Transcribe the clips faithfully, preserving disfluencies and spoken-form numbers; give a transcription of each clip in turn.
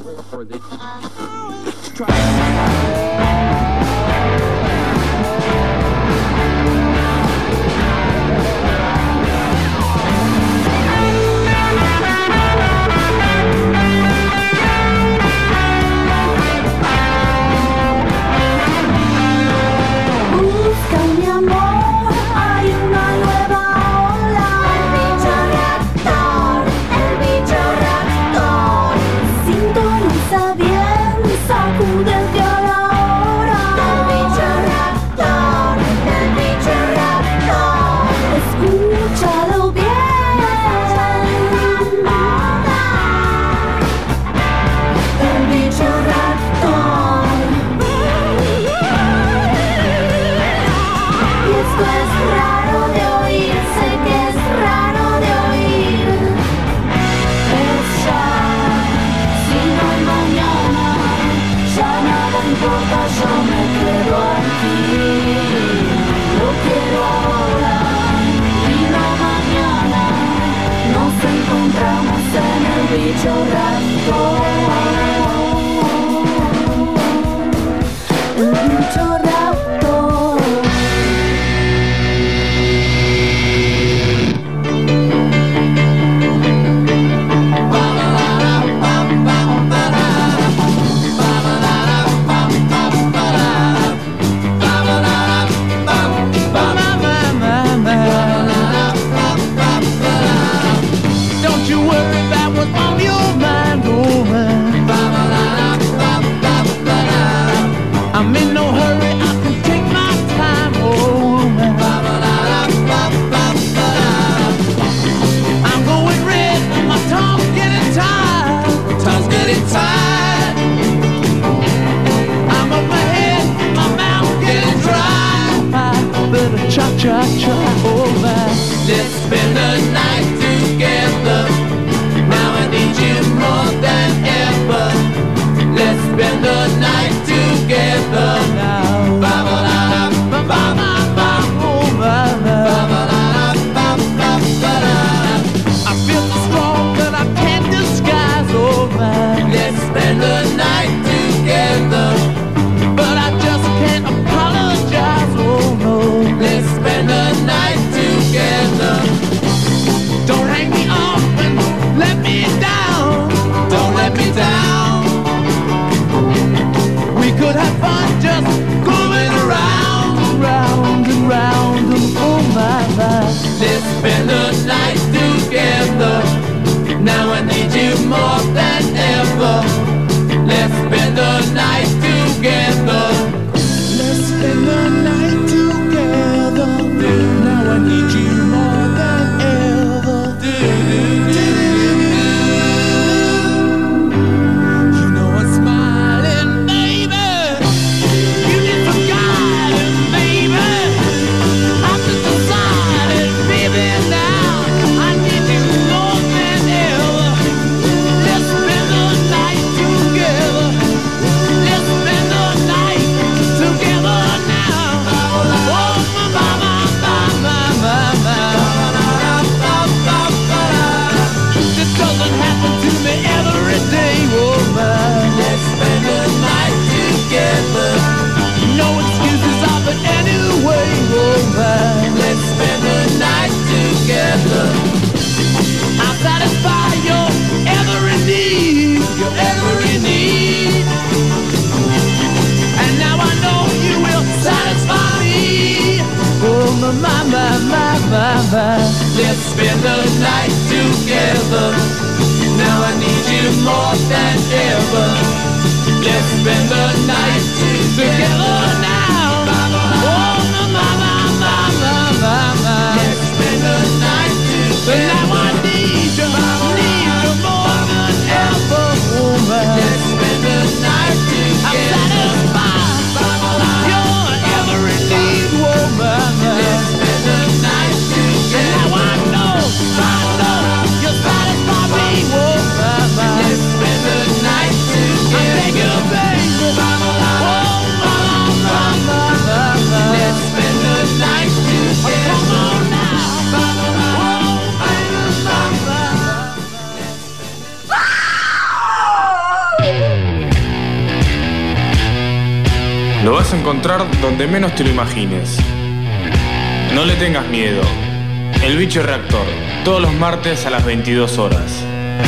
for the Baby, oh, Lo vas a encontrar donde menos te lo imagines. No le tengas miedo. El Bicho Reactor, todos los martes a las veintidós horas.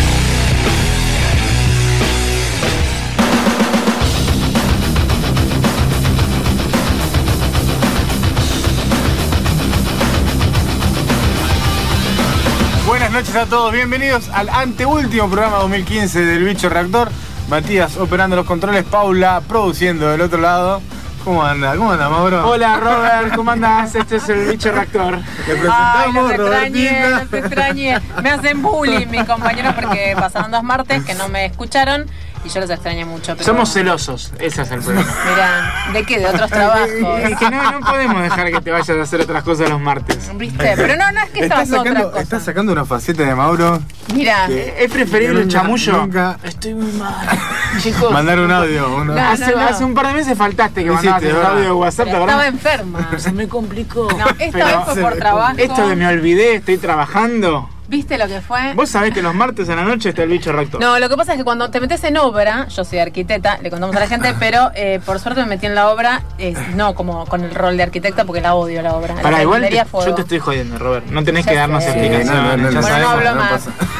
Buenas noches a todos, bienvenidos al anteúltimo programa dos mil quince del Bicho Reactor. Matías operando los controles, Paula produciendo del otro lado. ¿Cómo anda? ¿Cómo anda, Mauro? Hola, Robert, ¿cómo andás? Este es el Bicho Reactor. Le presentamos, Ay, los extrañé, Robertita. los extrañé. Me hacen bullying mis compañeros porque pasaron dos martes que no me escucharon y yo los extrañé mucho. Pero Somos bueno. celosos, ese es el problema. Mirá, ¿de qué? ¿De otros trabajos? Y que no, no podemos dejar que te vayas a hacer otras cosas los martes. ¿Viste? Pero no, no es que Está estás otras sacando, cosas. está sacando una faceta de Mauro. Mirá, que- Es preferible el Nunca- chamullo. nunca- Estoy muy mal. Chicos, Mandar un audio. Una... No, hace, no, no. hace un par de meses faltaste que Lo mandabas hiciste, el ¿verdad? audio de WhatsApp, ¿te pero estaba acordás? enferma. Se me complicó. No, esta Pero vez fue por trabajo. esto de me olvidé, estoy trabajando. ¿Viste lo que fue? Vos sabés que los martes en la noche está el Bicho Reactor. No, lo que pasa es que cuando te metes en obra, yo soy arquitecta, le contamos a la gente, pero eh, por suerte me metí en la obra, eh, no como con el rol de arquitecta porque la odio la obra. Pará, la igual te- ingeniería fuego. yo te estoy jodiendo, Robert. No tenés Ya que darnos sé. explicaciones. Sí, no, no, no, ya no. Bueno, no sabemos. hablo no más.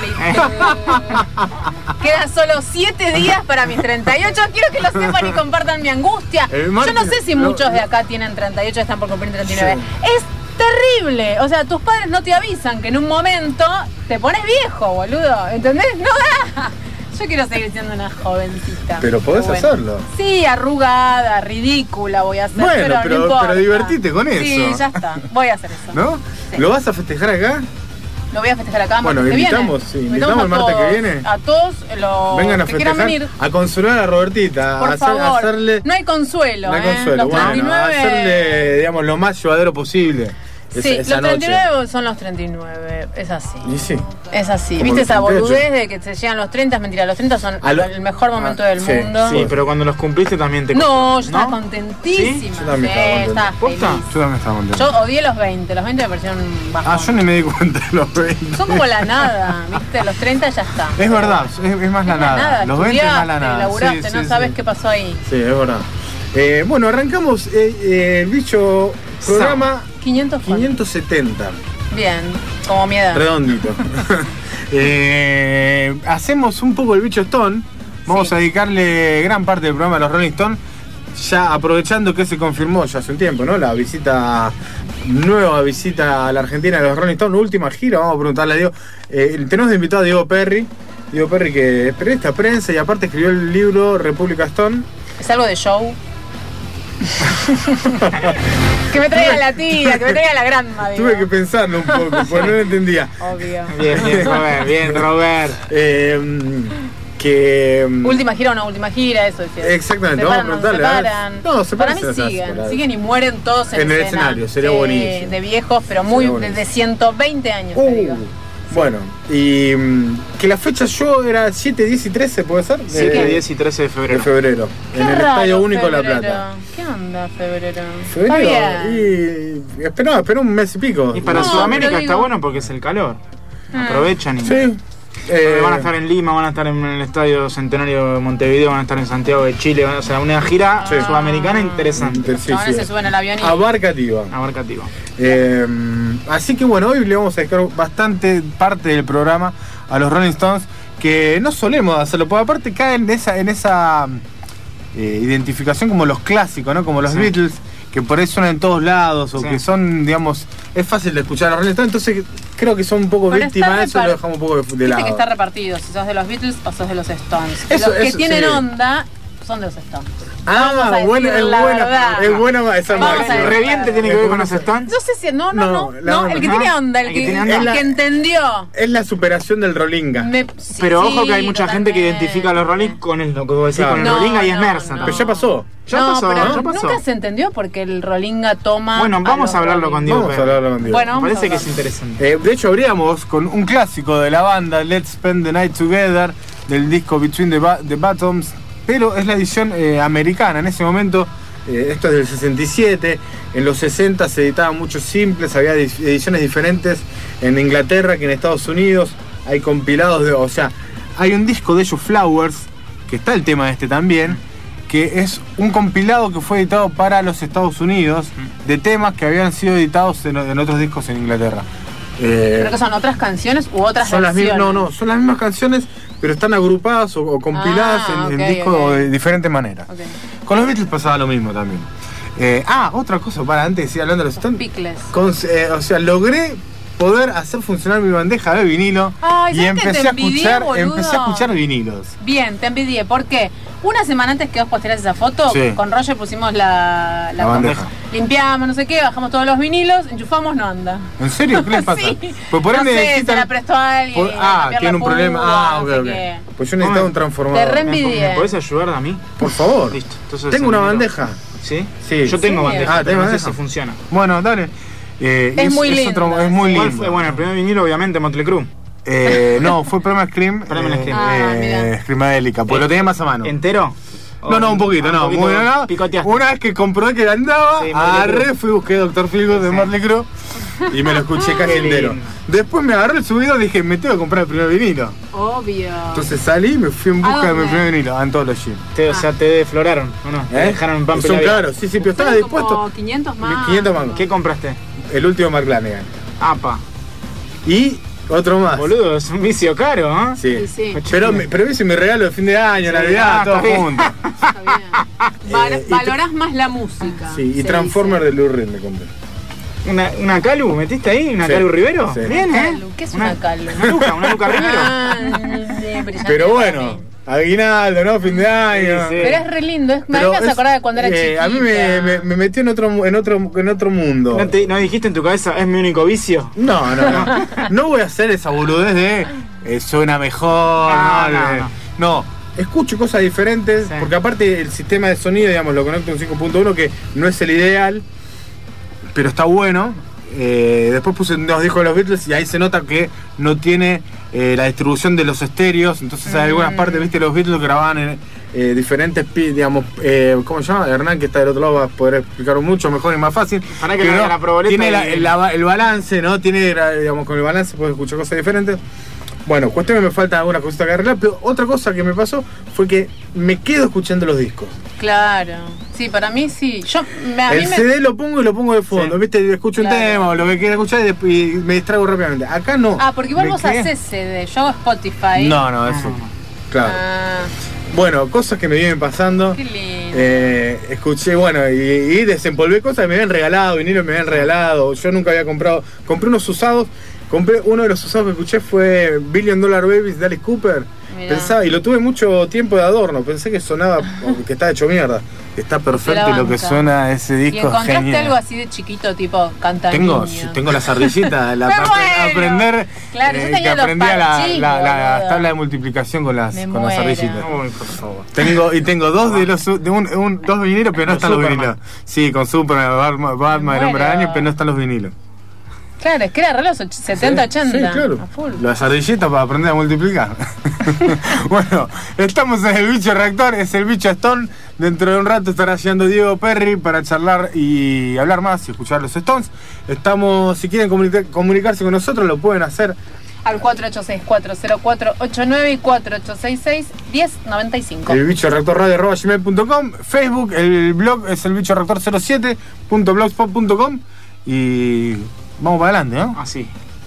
pasa. Quedan solo siete días para mis treinta y ocho. Quiero que lo sepan y compartan mi angustia. El Yo martes- no sé si no, muchos de no. acá tienen treinta y ocho y están por cumplir treinta y nueve. Es terrible. O sea, tus padres no te avisan que en un momento te pones viejo, boludo. ¿Entendés? No da. Yo quiero seguir siendo una jovencita. Pero podés bueno. hacerlo. Sí, arrugada, ridícula voy a hacer. Bueno, pero, pero- no importa. pero divertite con Sí, eso. ya está. Voy a hacer eso. ¿No? Sí. ¿Lo vas a festejar acá? Lo voy a festejar acá el Bueno, martes que invitamos, viene. sí, invitamos el martes a que todos, viene. A todos los Vengan a que quieran festejar, venir. a consolar a Robertita, Por a, hacer- a favor. hacerle, No hay consuelo, no hay ¿eh? consuelo, Los bueno, treinta y nueve... a hacerle, digamos, lo más llevadero posible esa, Sí, esa los treinta y nueve noche. son los treinta y nueve, es así. Y sí. Es así. Como ¿Viste los esa treinta y ocho? boludez de que se llegan los treinta? Es mentira, los treinta son A lo- el mejor momento Ah, del sí, mundo. Sí, pero cuando los cumpliste también te No, costó, yo estaba ¿no? contentísima. ¿Sí? Yo también estaba Sí, contento. estaba ¿Posta? feliz. Yo también estaba contento. Yo odié los veinte, los veinte me parecieron bajón. Ah, yo ni me di cuenta de los veinte. Son como la nada, ¿viste? Los treinta ya está. Es verdad, es, es más la Es nada. Los veinte es más la estudiaste, nada. laburaste, Sí, no sí, sabes sí. qué pasó ahí. Sí, es verdad. Eh, bueno, arrancamos eh, eh, el bicho programa quinientos fue. quinientos setenta. Bien, como mi edad. Redondito. Eh, hacemos un poco el bicho Stone. Vamos Sí. a dedicarle gran parte del programa a los Rolling Stones. Ya aprovechando que se confirmó ya hace un tiempo, ¿no? La visita, nueva visita a la Argentina de los Rolling Stones, última gira. Vamos a preguntarle a Diego. Eh, tenemos de invitado a Diego Perry. Diego Perry, que es periodista, prensa y aparte escribió el libro República Stone. ¿Es algo de show? Que me traiga la tía, que me traiga la grandma, digo. Tuve que pensarlo un poco, porque no lo entendía. Obvio. Bien, bien, Robert, bien, Robert. Eh, que. Última gira o no última gira, eso decía. Exactamente, ¿Se vamos a paran o preguntarle, No, a se ver. paran? No, se Para paran, mí se siguen, paran. siguen y mueren todos en, En el escena. escenario, sería Sí, buenísimo. De viejos, pero muy Sería de, de buenísimo. ciento veinte años, te digo. Uh, bueno, y mm, que la fecha yo era siete, diez y trece, ¿puede ser? siete, De- diez y trece de de febrero. febrero. Qué En el raro, Estadio Único La febrero. Plata. ¿Qué onda, febrero? Febrero. Está bien. Y. Espera, espera un mes y pico. Y para No, Sudamérica pero está digo- bueno porque es el calor. Ah. Aprovechan y. Sí. Porque Eh, van a estar en Lima, van a estar en el Estadio Centenario de Montevideo, van a estar en Santiago de Chile, van a- o sea, una gira Sí. sudamericana interesante, inter- sí, Chavales sí. se suben al avión y... Abarcativa. abarcativa. Eh, así que bueno, hoy le vamos a dedicar bastante parte del programa a los Rolling Stones, que no solemos hacerlo, porque aparte caen en esa, en esa eh, identificación como los clásicos, ¿no? Como los Sí. Beatles, que por ahí suenan en todos lados, o Sí. que son, digamos, es fácil de escuchar a los Rolling Stones, entonces creo que son un poco Pero víctimas está de eso y repar- lo dejamos un poco de, de Viste lado. que está repartido, si sos de los Beatles o sos de los Stones. Eso- los que eso, tienen sí. onda son de los Stones. Ah, Vamos a buena, decir es la buena, verdad. es buena esa Vamos a máxima. decir- ¿Reviente tiene que ver con los Stones? No sé si... No, no, No, no. la no, onda, el que ¿no? tiene onda, el, El que, que tiene el onda. que entendió. Es la superación del Rollinga. Me- sí, Pero ojo sí, que hay mucha gente que totalmente. identifica a los Rolling con el, lo que vos decís, Claro. con el No, Rollinga y no, Esmerza. no. Pero ya pasó. Ya no, pasó, pero ya pasó. nunca se entendió porque el Rollinga toma... Bueno, vamos los a hablarlo Rolling. con Diego. Vamos a hablarlo con Diego. Bueno, Me vamos parece a que es hablarlo. interesante. Eh, de hecho, abríamos con un clásico de la banda, Let's Spend the Night Together, del disco Between the, Ba- the Bottoms, pero es la edición eh, americana. En ese momento, eh, esto es del sesenta y siete, en los sesenta se editaban muchos simples, había edi- ediciones diferentes en Inglaterra que en Estados Unidos, hay compilados de... O sea, hay un disco de ellos, Flowers, que está el tema este también, que es un compilado que fue editado para los Estados Unidos de temas que habían sido editados en, en otros discos en Inglaterra. Eh, ¿Pero que son otras canciones u otras son las versiones? mismas, no, no, son las mismas canciones, pero están agrupadas o, o compiladas Ah, en, ok, en discos ok. de diferentes maneras. Okay. Con los Beatles pasaba lo mismo también. Eh, ah, otra cosa, para antes de seguir hablando de los Stones. Picles. Con- eh, o sea, logré poder hacer funcionar mi bandeja de vinilo. Ay, y ¿sabes que empecé te a envidié, escuchar, boludo? empecé a escuchar vinilos. Bien, te envidié. ¿Por qué? Una semana antes que vos postearas esa foto, Sí. con Roger pusimos la, La bandeja. Limpiamos, no sé qué, bajamos todos los vinilos, enchufamos, no anda. ¿En serio? ¿Qué les pasa? Sí. Pues por ahí No sé, necesitan- se la prestó a alguien. por- y ah, cambiar tiene la un problema. púa, Ah, no ok, sé ok. qué. Pues yo necesitaba un transformador. Te reenvidié. ¿Me podés ayudar a mí? Por favor. Listo. Entonces, Tengo una el vinilo- bandeja. ¿Sí? Sí. Yo tengo Sí. bandeja, Ah, pero ¿tenés no sé bandeja? si funciona. Bueno, dale. Eh, Es muy lindo. otro- es muy ¿Cuál lindo. fue? Bueno, el primer vinilo, obviamente, Motley Crue. Eh, no, fue Primal Scream. Primal Scream. Ah, eh, mira. Screamadélica, pues Eh, lo tenía más a mano. ¿Entero? No, no, un poquito, Ah, no, poquito muy no. picoteaste. Una vez que comprobé que andaba, Sí, Motley agarré, Crue. fui y busqué Doctor Feelgood de Sí. Motley Crue y me lo escuché casi Qué entero. lindo. Después me agarró el subido y dije, me tengo que comprar el primer vinilo. Obvio. Entonces salí y me fui en ¿A busca de mi dónde? primer vinilo, Anthology. Te, o sea, te defloraron, ¿o no? Te ¿Eh? dejaron en pampa Son la vida. caros, sí, sí, pero estaba Fueron dispuesto. como quinientos más. quinientos mangos. ¿Qué compraste? El último Mark Lanegan. Apa. Y otro más. Boludo, es un vicio caro, ¿eh? Sí. Sí, sí. Pero, me- pero hice mi regalo de fin de año, Sí, Navidad, ah, todo está bien. junto. Está bien. Val- Eh, y valorás más la música. Sí, y se Transformer dice. de Lou Reed me compré. ¿Una, una Calu? ¿Metiste ahí? ¿Una Sí. Calu Rivero? Sí. Bien, ¿eh? Calu, ¿qué es una Calu? Una Luca, una Luca Rivero. Ah, sí, brillante Pero para bueno, mí. aguinaldo, ¿no? Fin de año. Sí, sí. Pero es re lindo. Es, a mí Pero me hace es- acordar de cuando era eh, chiquita. A mí me, me, me metió en otro, en otro, en otro mundo. ¿No, te- no dijiste en tu cabeza, es mi único vicio? No, no, no. No voy a hacer esa boludez de eh, suena mejor. No, No, no, de- no. no, escucho cosas diferentes. Sí. Porque aparte el sistema de sonido, digamos, lo conecto a un cinco punto uno que no es el ideal, pero está bueno. Eh, después puse unos discos de los Beatles y ahí se nota que no tiene eh, la distribución de los estéreos. Entonces hay algunas partes, viste, los Beatles grababan en eh, diferentes, pi- digamos, eh, ¿cómo se llama? Hernán, que está del otro lado, va a poder explicarlo mucho mejor y más fácil. Para que Pero traiga la proboleta tiene la- y- la- el balance, ¿no? Tiene, digamos, con el balance puedes escuchar cosas diferentes. Bueno, cuestión que me faltan algunas cositas que arreglar, pero otra cosa que me pasó fue que me quedo escuchando los discos. Claro. Sí, para mí sí. Yo, me, a mí El me... C D lo pongo y lo pongo de fondo, Sí. ¿viste? Escucho un Claro. tema o lo que quiera escuchar y, después- y me distraigo rápidamente. Acá no. Ah, porque igual Me vos quedé- haces C D. Yo hago Spotify. No, no, eso. Claro. Ah, Bueno, cosas que me vienen pasando. qué lindo. Eh, escuché, bueno, y, y desempolvé cosas que me habían regalado, vinilos me habían regalado. Yo nunca había comprado. Compré unos usados. Compré uno de los usados que escuché fue Billion Dollar Babies de Alice Cooper. Mirá. Pensaba, y lo tuve mucho tiempo de adorno. Pensé que sonaba, que estaba hecho mierda. Está perfecto y lo que banca. suena ese ¿Y disco es encontraste genial. algo así de chiquito, tipo canta Tengo, niño? tengo las ardillitas, la Me parte- muero. aprender Claro, yo eh, tenía que los aprendía la, parchís, la- la boludo. tabla de multiplicación con las, Me con las muero. ardillitas. Uy, por favor. Tengo, y tengo dos de los de un, un- dos vinilos, pero no Con están los Superman. vinilos. Sí, con Superman, Batman, Batman el hombre muero. araña, pero no están los vinilos. Claro, es que era re los och- setenta, ochenta. Sí, claro. A full. Las ardillitas para aprender a multiplicar. Bueno, estamos en el bicho reactor, es el bicho Stone. Dentro de un rato estará llegando Diego Perry para charlar y hablar más y escuchar los Stones. Estamos, si quieren comunica- comunicarse con nosotros, lo pueden hacer. Al cuatro ocho seis, cuatro cero cuatro, ocho nueve y cuatro ocho seis seis, uno cero nueve cinco. El bicho reactor radio arroba gmail punto com, Facebook, el blog es el bicho reactor cero siete punto blogspot punto com y vamos para adelante, ¿no? Así.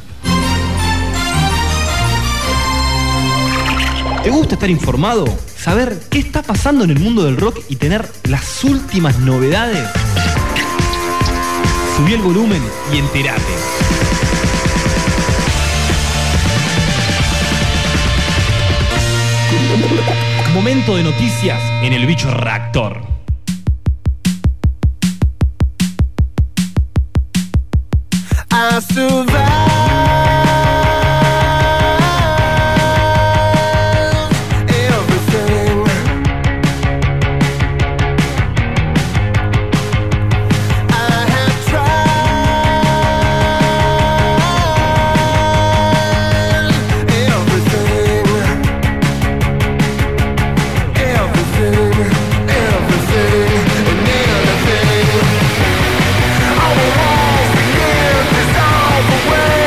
¿Te gusta estar informado? ¿Saber qué está pasando en el mundo del rock y tener las últimas novedades? Subí el volumen y entérate. Momento de noticias en el bicho reactor. I survived everything. I have tried everything, everything, everything, and anything. All the walls begin to dissolve away.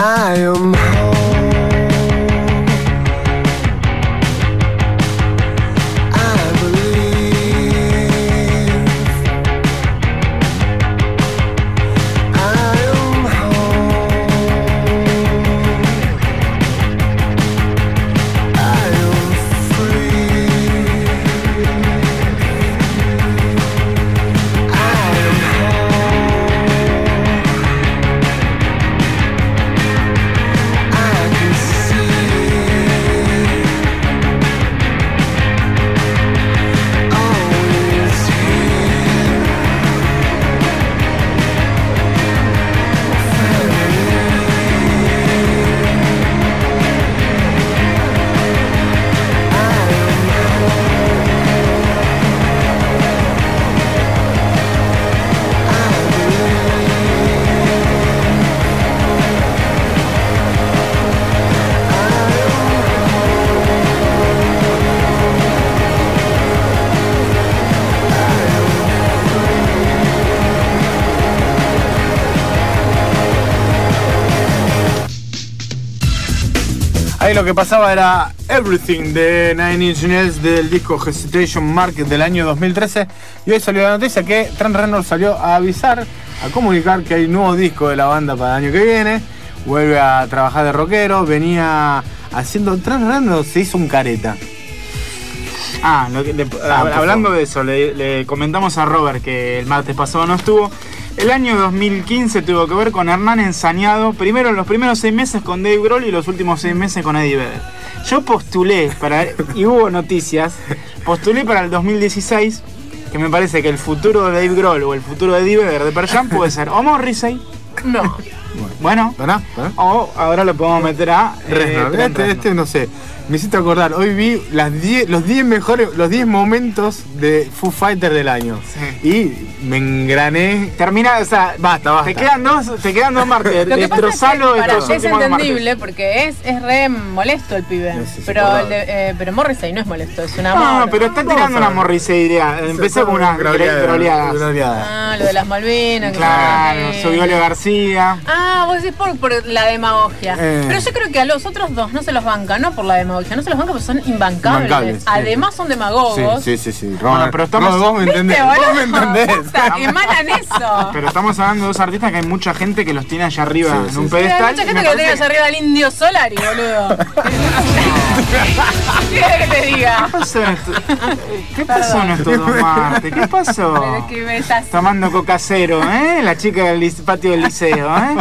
I am home. I believe I am home. I am free. I am home. I can see. Always here. Ahí lo que pasaba era Everything de Nine Inch Nails del disco Hesitation Market del año dos mil trece. Y hoy salió la noticia que Trent Reznor salió a avisar, a comunicar que hay un nuevo disco de la banda para el año que viene. Vuelve a trabajar de rockero. Venía haciendo... Trent Reznor se hizo un careta. Ah, lo que le- Ah, hab- por hablando favor. de eso, le, le comentamos a Robert que el martes pasado no estuvo. El año dos mil quince tuvo que ver con Hernán Ensañado, primero los primeros seis meses con Dave Grohl y los últimos seis meses con Eddie Vedder. Yo postulé para, y hubo noticias, postulé para el dos mil dieciséis, que me parece que el futuro de Dave Grohl o el futuro de Eddie Vedder de Pearl Jam puede ser o Morrissey, No. bueno, ¿Pará? ¿Pará? o ahora lo podemos meter a eh, Reznor. Trent Este, Reznor. este no sé. Me hiciste acordar. Hoy vi las diez, los diez mejores, los diez momentos de Foo Fighter del año. Sí. Y me engrané. Termina, o sea, Basta, basta. Te quedan dos, te quedan dos martes. Lo que pasa es que Destrozalo para, estos es últimos dos martes. entendible porque es, es re molesto el pibe. Sí, sí, sí, pero, por el de- eh, pero Morrissey no es molesto, es un No, amor. no, pero está Vamos tirando a una ver. Morrissey idea. Empezó con unas Groleadas, troleadas. groleadas. Ah, lo de las Malvinas. que Claro, son- subió Leo García. Ah, vos decís por, por la demagogia. Eh. Pero yo creo que a los otros dos no se los banca, no por la demagogia, no se los banca porque son imbancables. Imbancables, sí. Además son demagogos. Sí, sí, sí, sí. Bueno, pero estamos- Robert, vos me ¿Viste, entendés. Vos me boludo? entendés. Puta, emanan eso. Pero estamos hablando de dos artistas que hay mucha gente que los tiene allá arriba Sí, en sí, un sí. Pero hay pedestal. mucha y gente me que lo tiene parece allá arriba al Indio Solari, boludo. ¿Qué querés que te diga? ¿Qué pasó en esto- ¿Qué pasó en estos dos martes? ¿Qué pasó? Pero es que me estás- Tomando coca cero, ¿eh? La chica del lic- patio del liceo, ¿eh?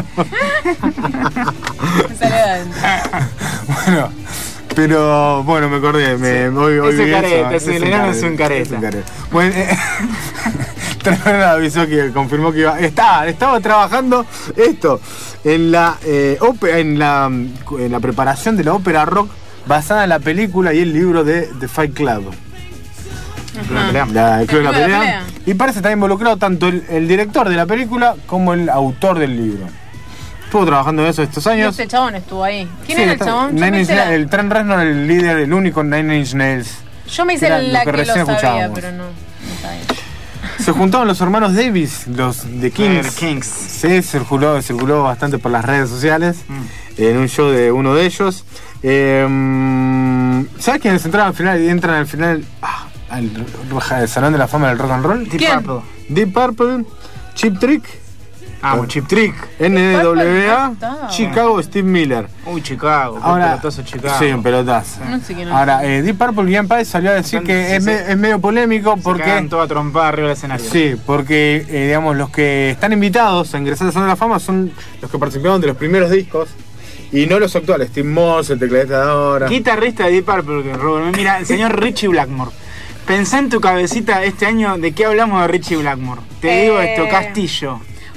me salió de adentro. Bueno, pero bueno, me acordé. Me, hoy, hoy Es un vi careta, eso. es un enano, es un careta. Bueno, eh, Trevor avisó que confirmó que iba. Estaba, estaba trabajando esto en la, eh, ópera, en la en la preparación de la ópera rock basada en la película y el libro de The Fight Club. Pelea. La, el Club de la El Club de la pelea. Pelea. Y parece estar involucrado tanto el, el director de la película como el autor del libro. Estuvo trabajando en eso estos años. Este chabón estuvo ahí. ¿Quién Sí, era el está- chabón? Yo Nine me Inch hice la, Nails, el Trent Reznor, el líder, el único Nine Inch Nails. yo me hice era la lo que que, lo recién sabía, escuchábamos. pero no, no sabía. Se juntaron los hermanos Davis, los de Kings. The Kings. Sí, circuló, circuló bastante por las redes sociales. Mm. En un show de uno de ellos. Eh, ¿Sabes quiénes entraron al final y entran al final ah, al, al Salón de la Fama del Rock and Roll? Deep ¿Quién? Purple. Deep Purple, Chip Trick, Ah, un chip trick. N W A, Purple no está. Chicago, Steve Miller. Uy, Chicago. qué Ahora, pelotazo Chicago. sí, un pelotazo. No sé quién es. Ahora, eh, Deep Purple y Ian Paez salió a decir Están- que sí, es, sí. me- es medio polémico Se porque... cagan toda trompada arriba del escenario. Sí, porque eh, digamos los que están invitados a ingresar al Salón de la Fama son los que participaron de los primeros discos y no los actuales. Steve Moss, el tecladista de ahora. Guitarrista de Deep Purple, que Robert, mira, el señor Richie Blackmore. Pensá en tu cabecita este año de qué hablamos de Richie Blackmore. Te Eh. digo esto, Castillo.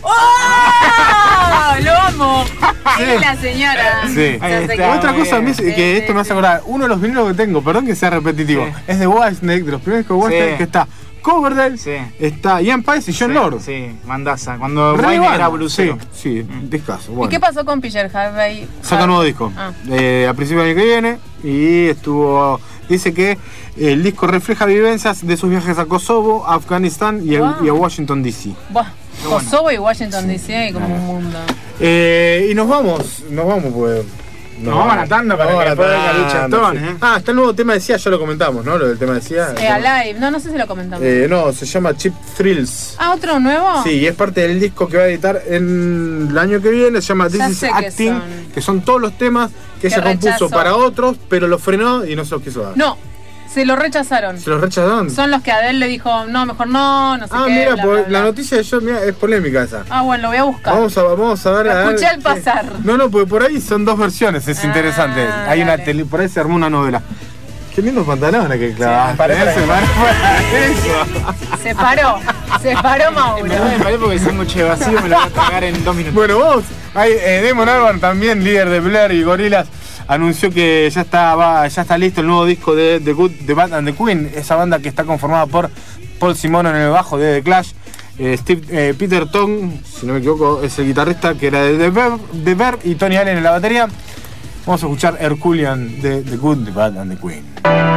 ¡Oh! ¡Lo amo! Es la señora. Sí. Ahí Ya sé está. que- Otra cosa me- Sí, que esto sí, me hace sí. acordar, uno de los vinilos que tengo, perdón que sea repetitivo, Sí. es de Whitesnake, de los primeros que Whitesnake, Sí. que está Coverdale, Sí. está Ian Paez y John Sí, Lord. Sí, Mandaza. Cuando Re Wayne banda. era blusero. Sí, sí, discazo. Bueno. ¿Y qué pasó con Pierre Harvey? Saca un nuevo disco Ah. eh, a principios del año que viene y estuvo dice que el disco refleja vivencias de sus viajes a Kosovo, a Afganistán y, a- Wow. y a Washington D C. Buah, Kosovo y Washington D C hay como un mundo. Eh, y nos vamos, nos vamos pues. Nos vamos a la tanda para que después venga Lucha Stone, sí. ¿eh? Ah, está el nuevo tema de Sia, ya lo comentamos, ¿no? Lo del tema de Sia. Eh, Alive, no, no sé si lo comentamos. Eh, no, se llama Cheap Thrills. Ah, ¿otro nuevo? Sí, y es parte del disco que va a editar en el año que viene, se llama This Ya is sé qué Acting, son. que son todos los temas que, Que ella compuso rechazó. para otros, pero los frenó y no se los quiso dar. No, se lo rechazaron. ¿Se los rechazaron? Son los que Adele le dijo, no, mejor no, no sé Ah, qué. mira, bla, pues, bla, bla. la noticia de yo, mira, es polémica esa. Ah, bueno, lo voy a buscar. Vamos a, vamos a ver. Lo a ver escuché al qué- pasar. No, no, porque por ahí son dos versiones, es Ah, interesante. Hay una dale. tele, por ahí se armó una novela. Qué lindos pantalones que clavaste. me parece ¿eh? que- Se paró para eso. Se paró, se paró Mauro. Me me parece porque el sándwich de vacío me lo voy a tragar en dos minutos. Bueno, vos, hay, eh, Damon Albarn también, líder de Blur y Gorillaz, anunció que ya está, va, ya está listo el nuevo disco de The Good, The Bad and The Queen, esa banda que está conformada por Paul Simonon en el bajo de The Clash, eh, Steve, eh, Peter Tong, si no me equivoco, es el guitarrista que era de The Verb, The Verb, y Tony Allen en la batería. Vamos a escuchar Herculean de The Good, The Bad and The Queen.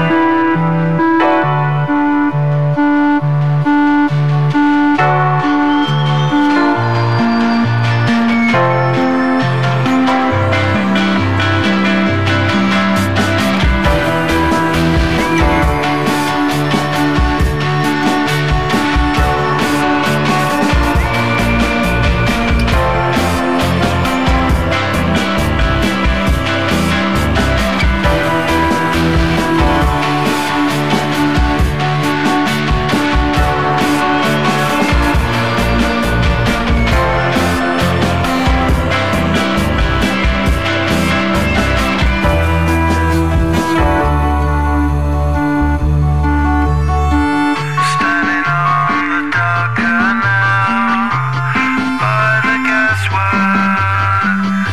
Standing on the dark canal by the gasworks,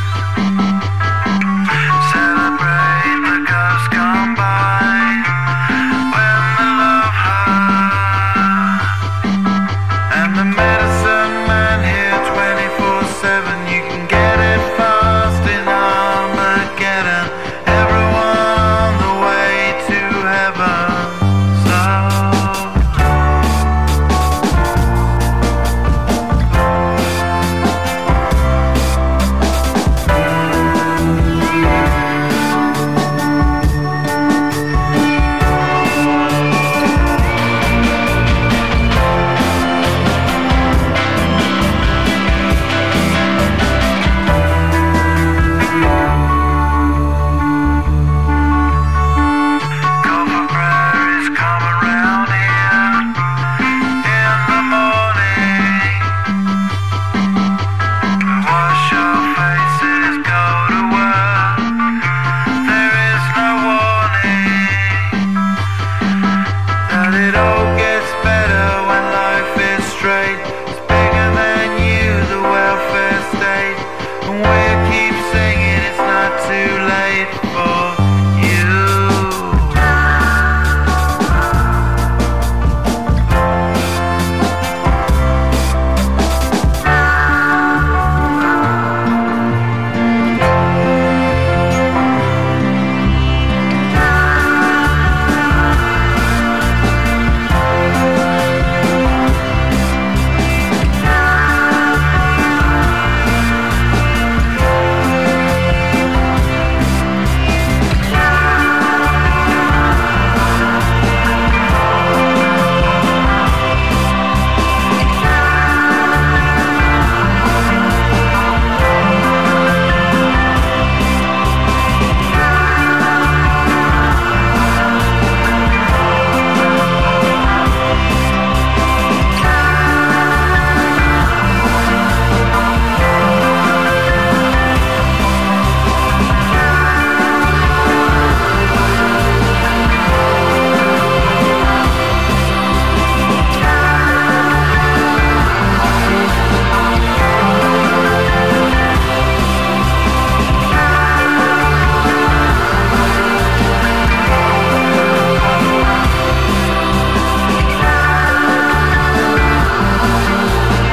celebrate the ghosts gone by when the love hurt, and the medicine man here twenty-four seven. You can get it fast in Armageddon. Everyone the way to heaven. So Gopher prairies come around here in the morning. We wash our faces, go to work. There is no warning that it all gets better when life is straight. It's bigger than you, the welfare state, and we keep singing it's not too late for you.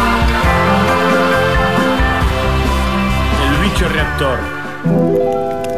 El bicho reactor.